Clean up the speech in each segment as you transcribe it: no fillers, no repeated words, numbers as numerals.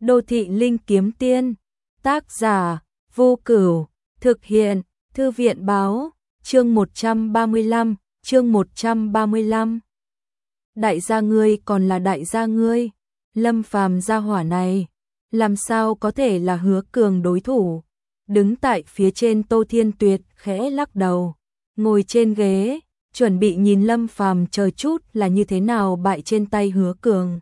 Đô thị linh kiếm tiên, tác giả, Vô Cửu, thực hiện, Thư viện báo, chương 135, chương 135. Đại gia ngươi còn là đại gia ngươi, Lâm Phàm gia hỏa này, làm sao có thể là Hứa Cường đối thủ. Đứng tại phía trên Tô Thiên Tuyệt khẽ lắc đầu, ngồi trên ghế, chuẩn bị nhìn Lâm Phàm chờ chút là như thế nào bại trên tay Hứa Cường.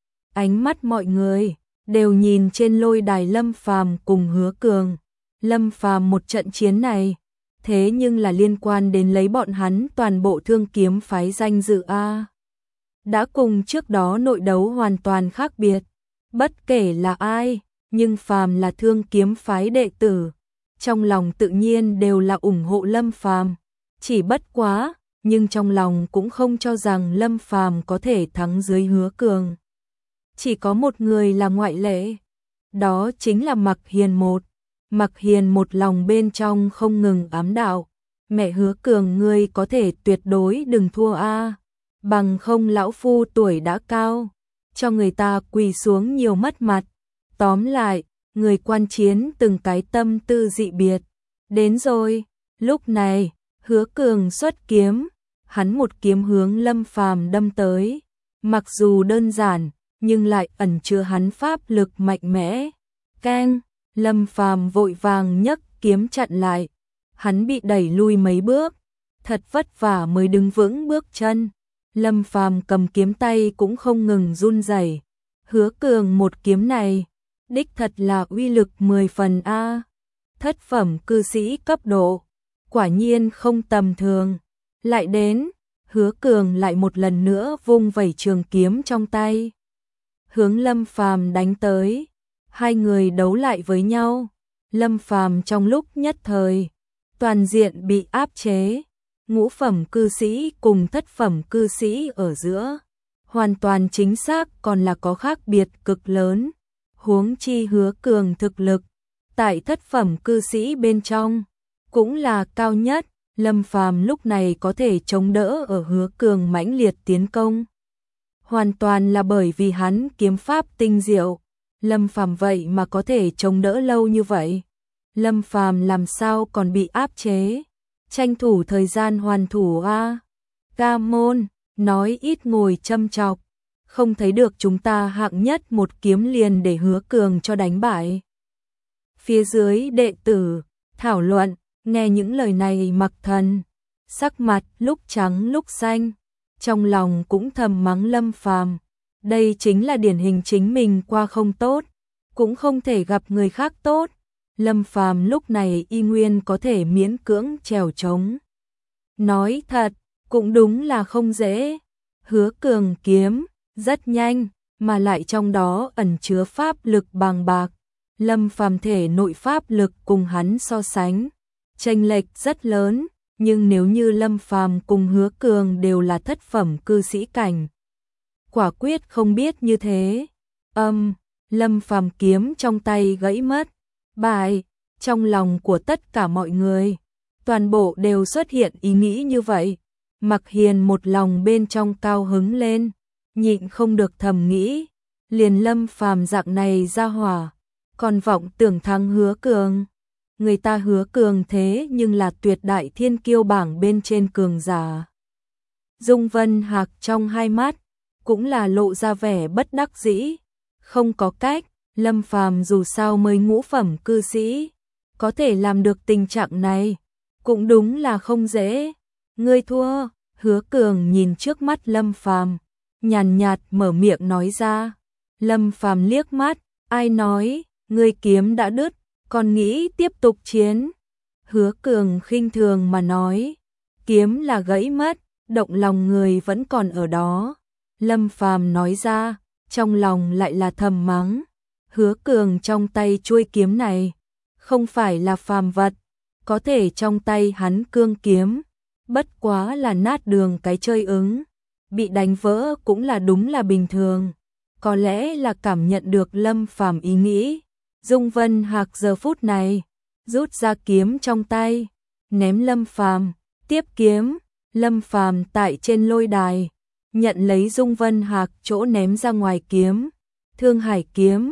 Ánh mắt mọi người đều nhìn trên lôi đài Lâm Phàm cùng Hứa Cường. Lâm Phàm một trận chiến này, thế nhưng là liên quan đến lấy bọn hắn toàn bộ Thương Kiếm phái danh dự a. Đã cùng trước đó nội đấu hoàn toàn khác biệt, bất kể là ai, nhưng phàm là Thương Kiếm phái đệ tử, trong lòng tự nhiên đều là ủng hộ Lâm Phàm, chỉ bất quá, nhưng trong lòng cũng không cho rằng Lâm Phàm có thể thắng dưới Hứa Cường. Chỉ có một người là ngoại lệ, đó chính là Mặc Hiền một. Mặc Hiền một lòng bên trong không ngừng ám đạo, mẹ Hứa Cường ngươi có thể tuyệt đối đừng thua a, bằng không lão phu tuổi đã cao, cho người ta quỳ xuống nhiều mất mặt. Tóm lại, người quan chiến từng cái tâm tư dị biệt. Đến rồi, lúc này, Hứa Cường xuất kiếm, hắn một kiếm hướng Lâm Phàm đâm tới, mặc dù đơn giản, nhưng lại ẩn chứa hắn pháp lực mạnh mẽ. Keng, Lâm Phàm vội vàng nhấc kiếm chặn lại, hắn bị đẩy lui mấy bước, thật vất vả mới đứng vững bước chân. Lâm Phàm cầm kiếm tay cũng không ngừng run rẩy. Hứa Cường một kiếm này, đích thật là uy lực 10 phần a. Thất phẩm cư sĩ cấp độ, quả nhiên không tầm thường. Lại đến, Hứa Cường lại một lần nữa vung vẩy trường kiếm trong tay, hướng Lâm Phàm đánh tới. Hai người đấu lại với nhau, Lâm Phàm trong lúc nhất thời toàn diện bị áp chế, ngũ phẩm cư sĩ cùng thất phẩm cư sĩ ở giữa, hoàn toàn chính xác còn là có khác biệt cực lớn. Huống chi Hứa Cường thực lực tại thất phẩm cư sĩ bên trong cũng là cao nhất, Lâm Phàm lúc này có thể chống đỡ ở Hứa Cường mãnh liệt tiến công, hoàn toàn là bởi vì hắn kiếm pháp tinh diệu. Lâm Phàm vậy mà có thể chống đỡ lâu như vậy, Lâm Phàm làm sao còn bị áp chế, tranh thủ thời gian hoàn thủ a. Ca môn, nói ít ngồi châm chọc, không thấy được chúng ta hạng nhất một kiếm liền để Hứa Cường cho đánh bại. Phía dưới đệ tử thảo luận, nghe những lời này Mặc Thần sắc mặt lúc trắng lúc xanh, trong lòng cũng thầm mắng Lâm Phàm. Đây chính là điển hình chính mình qua không tốt, cũng không thể gặp người khác tốt. Lâm Phàm lúc này y nguyên có thể miễn cưỡng trèo trống. Nói thật, cũng đúng là không dễ. Hứa Cường kiếm rất nhanh, mà lại trong đó ẩn chứa pháp lực bàng bạc. Lâm Phàm thể nội pháp lực cùng hắn so sánh, chênh lệch rất lớn, nhưng nếu như Lâm Phàm cùng Hứa Cường đều là thất phẩm cư sĩ cảnh, quả quyết không biết như thế. Lâm Phàm kiếm trong tay gãy mất, bại. Trong lòng của tất cả mọi người, toàn bộ đều xuất hiện ý nghĩ như vậy. Mặc Hiền một lòng bên trong cao hứng lên, nhịn không được thầm nghĩ, liền Lâm Phàm dạng này ra hỏa, còn vọng tưởng thắng Hứa Cường. Người ta Hứa Cường thế nhưng là tuyệt đại thiên kiêu bảng bên trên cường giả. Dung Vân Hạc trong hai mắt cũng là lộ ra vẻ bất đắc dĩ, không có cách, Lâm Phàm dù sao mới ngũ phẩm cư sĩ, có thể làm được tình trạng này, cũng đúng là không dễ. Ngươi thua. Hứa Cường nhìn trước mắt Lâm Phàm, nhàn nhạt mở miệng nói ra. Lâm Phàm liếc mắt, ai nói, ngươi kiếm đã đứt, còn nghĩ tiếp tục chiến. Hứa Cường khinh thường mà nói, kiếm là gãy mất, động lòng người vẫn còn ở đó. Lâm Phàm nói ra, trong lòng lại là thầm mắng. Hứa Cường trong tay chuôi kiếm này, không phải là phàm vật, có thể trong tay hắn cương kiếm, bất quá là nát đường cái chơi ứng, bị đánh vỡ cũng là đúng là bình thường. Có lẽ là cảm nhận được Lâm Phàm ý nghĩ, Dung Vân Hạc giờ phút này rút ra kiếm trong tay, ném Lâm Phàm, tiếp kiếm. Lâm Phàm tại trên lôi đài nhận lấy Dung Vân Hạc chỗ ném ra ngoài kiếm, Thương Hải kiếm,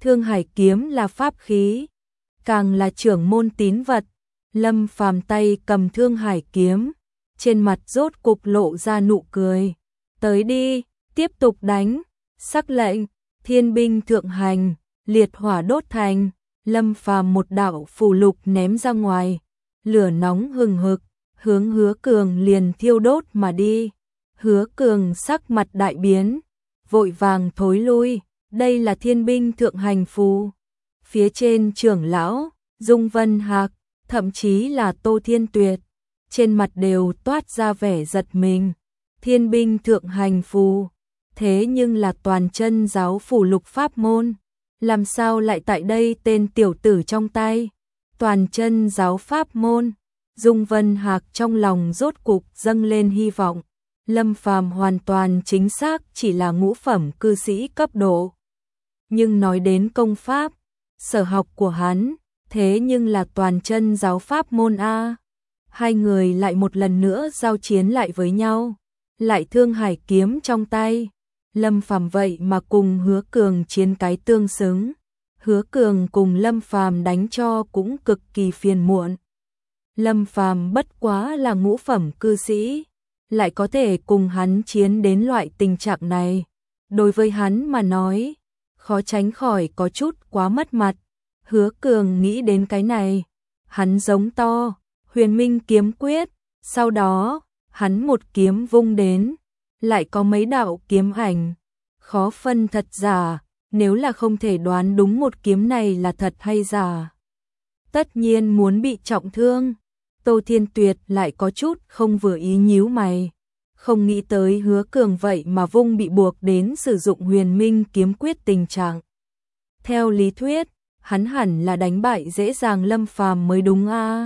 Thương Hải kiếm là pháp khí, càng là trưởng môn tín vật. Lâm Phàm tay cầm Thương Hải kiếm, trên mặt rốt cục lộ ra nụ cười. Tới đi, tiếp tục đánh. Sắc lệnh, thiên binh thượng hành, liệt hỏa đốt thành. Lâm Phàm một đạo phù lục ném ra ngoài, lửa nóng hừng hực, hướng Hứa Cường liền thiêu đốt mà đi. Hứa Cường sắc mặt đại biến, vội vàng thối lui. Đây là thiên binh thượng hành phù. Phía trên trưởng lão, Dung Vân Hạc, thậm chí là Tô Thiên Tuyệt, trên mặt đều toát ra vẻ giật mình. Thiên binh thượng hành phù, thế nhưng là toàn chân giáo phù lục pháp môn, làm sao lại tại đây tên tiểu tử trong tay? Toàn chân giáo pháp môn. Dung Vân Hạc trong lòng rốt cục dâng lên hy vọng. Lâm Phàm hoàn toàn chính xác chỉ là ngũ phẩm cư sĩ cấp độ. Nhưng nói đến công pháp, sở học của hắn, thế nhưng là toàn chân giáo pháp môn a. Hai người lại một lần nữa giao chiến lại với nhau, lại Thương Hải kiếm trong tay. Lâm Phàm vậy mà cùng Hứa Cường chiến cái tương xứng. Hứa Cường cùng Lâm Phàm đánh cho cũng cực kỳ phiền muộn. Lâm Phàm bất quá là ngũ phẩm cư sĩ, lại có thể cùng hắn chiến đến loại tình trạng này. Đối với hắn mà nói, khó tránh khỏi có chút quá mất mặt. Hứa Cường nghĩ đến cái này, hắn giống to, Huyền Minh kiếm quyết, sau đó, hắn một kiếm vung đến, lại có mấy đạo kiếm ảnh, khó phân thật giả, nếu là không thể đoán đúng một kiếm này là thật hay giả, tất nhiên muốn bị trọng thương. Tô Thiên Tuyệt lại có chút không vừa ý nhíu mày, không nghĩ tới Hứa Cường vậy mà vung bị buộc đến sử dụng Huyền Minh kiếm quyết tình trạng. Theo lý thuyết, hắn hẳn là đánh bại dễ dàng Lâm Phàm mới đúng a.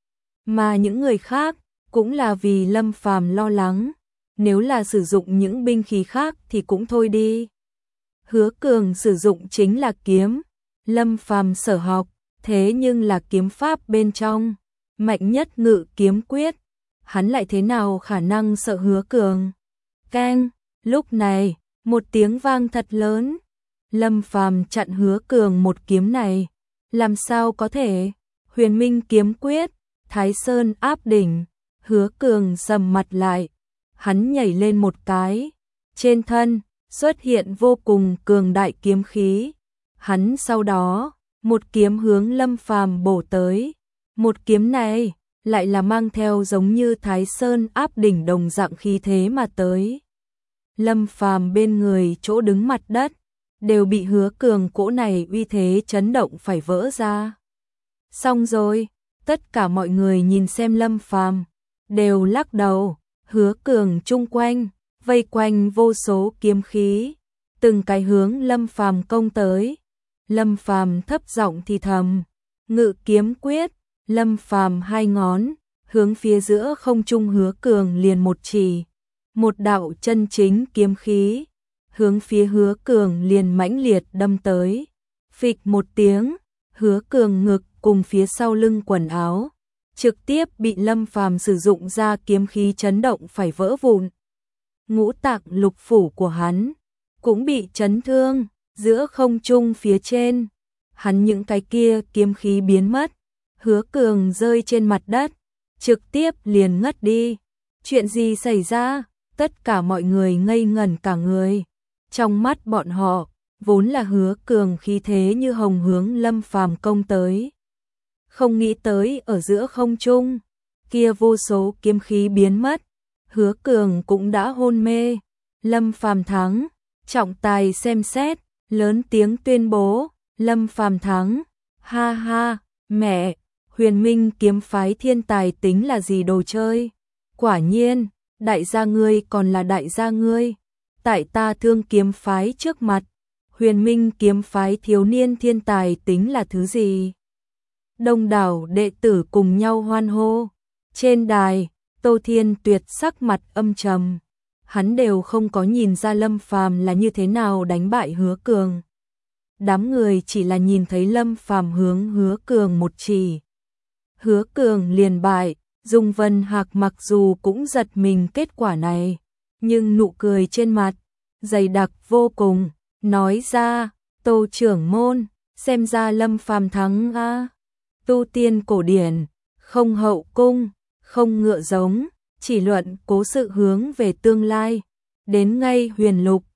Mà những người khác cũng là vì Lâm Phàm lo lắng, nếu là sử dụng những binh khí khác thì cũng thôi đi. Hứa Cường sử dụng chính là kiếm, Lâm Phàm sở học, thế nhưng là kiếm pháp bên trong, mạnh nhất Ngự kiếm quyết, hắn lại thế nào khả năng sợ Hứa Cường. Keng, lúc này, một tiếng vang thật lớn. Lâm Phàm chặn Hứa Cường một kiếm này, làm sao có thể? Huyền Minh kiếm quyết, Thái Sơn áp đỉnh. Hứa Cường sầm mặt lại, hắn nhảy lên một cái, trên thân xuất hiện vô cùng cường đại kiếm khí. Hắn sau đó, một kiếm hướng Lâm Phàm bổ tới. Một kiếm này lại là mang theo giống như Thái Sơn áp đỉnh đồng dạng khí thế mà tới. Lâm Phàm bên người chỗ đứng mặt đất đều bị Hứa Cường cỗ này uy thế chấn động phải vỡ ra. Xong rồi, tất cả mọi người nhìn xem Lâm Phàm đều lắc đầu. Hứa Cường chung quanh vây quanh vô số kiếm khí, từng cái hướng Lâm Phàm công tới. Lâm Phàm thấp giọng thì thầm, Ngự kiếm quyết. Lâm Phàm hai ngón hướng phía giữa không trung Hứa Cường liền một chỉ, một đạo chân chính kiếm khí hướng phía Hứa Cường liền mãnh liệt đâm tới. Phịch một tiếng, Hứa Cường ngực cùng phía sau lưng quần áo trực tiếp bị Lâm Phàm sử dụng ra kiếm khí chấn động phải vỡ vụn. Ngũ tạng lục phủ của hắn cũng bị chấn thương. Giữa không trung phía trên, hắn những cái kia kiếm khí biến mất. Hứa Cường rơi trên mặt đất, trực tiếp liền ngất đi. Chuyện gì xảy ra? Tất cả mọi người ngây ngẩn cả người. Trong mắt bọn họ, vốn là Hứa Cường khí thế như hồng hướng Lâm Phàm công tới. Không nghĩ tới ở giữa không trung, kia vô số kiếm khí biến mất. Hứa Cường cũng đã hôn mê. Lâm Phàm thắng, trọng tài xem xét, lớn tiếng tuyên bố, Lâm Phàm thắng. Ha ha, mẹ, Huyền Minh kiếm phái thiên tài tính là gì đồ chơi? Quả nhiên, đại gia ngươi còn là đại gia ngươi. Tại ta Thương kiếm phái trước mặt, Huyền Minh kiếm phái thiếu niên thiên tài tính là thứ gì? Đông đảo đệ tử cùng nhau hoan hô. Trên đài, Tô Thiên Tuyệt sắc mặt âm trầm. Hắn đều không có nhìn ra Lâm Phàm là như thế nào đánh bại Hứa Cường. Đám người chỉ là nhìn thấy Lâm Phàm hướng Hứa Cường một chỉ. Hứa Cường liền bại. Dung Vân Hạc mặc dù cũng giật mình kết quả này, nhưng nụ cười trên mặt dày đặc vô cùng, nói ra, Tô trưởng môn, xem ra Lâm Phàm thắng a. Tu tiên cổ điển, không hậu cung, không ngựa giống, chỉ luận cố sự hướng về tương lai. Đến ngay huyền lục,